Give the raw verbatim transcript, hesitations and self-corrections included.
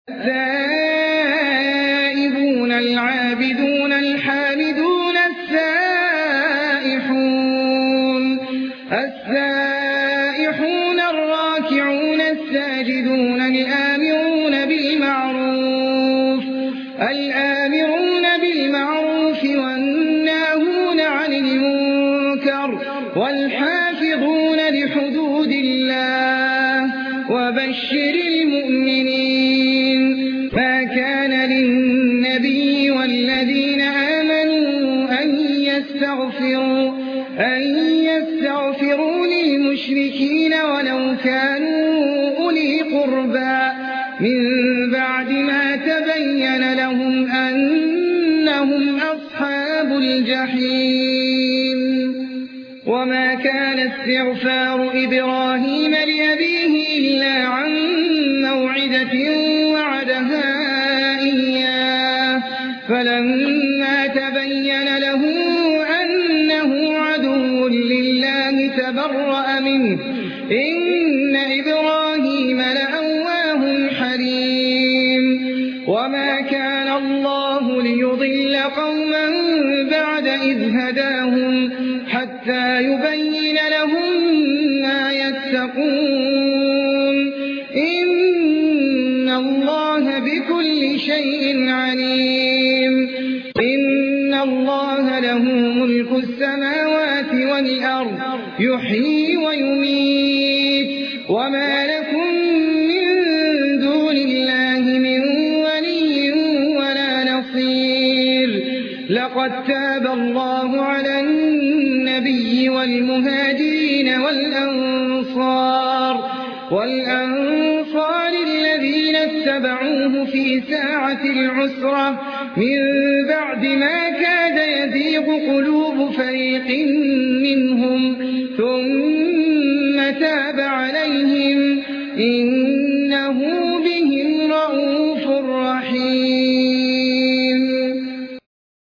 التائبون العابدون الحامدون السائحون السائحون الراكعون الساجدون الآمرون بالمعروف الآمرون بالمعروف والناهون عن المنكر والحافظون لحدود الله وبشر المؤمنين. ما كان للنبي والذين آمنوا أن يستغفروا أن يستغفروا للمشركين ولو كانوا أولي قربى من بعد ما تبين لهم أنهم أصحاب الجحيم. وما كان استغفار إبراهيم لأبيه إلا عن موعدة وعدها إياه فلما تبين له أنه عدو لله تبرأ منه إن إبراهيم لأواه حليم. وما كان الله ليضل قوما بعد إذ هداهم حتى يبين لهم ما يتقون إن الله بكل شيء عليم. إن الله له ملك السماوات والأرض يحيي ويميت وما لكم من دون الله من ولي ولا نصير. لقد تاب الله على النبي والمهاجرين والأنصار والأنصار الذين اتبعوه في ساعة العسرة من بعد ما كاد يزيغ قلوب فريق منهم ثم تاب عليهم إنه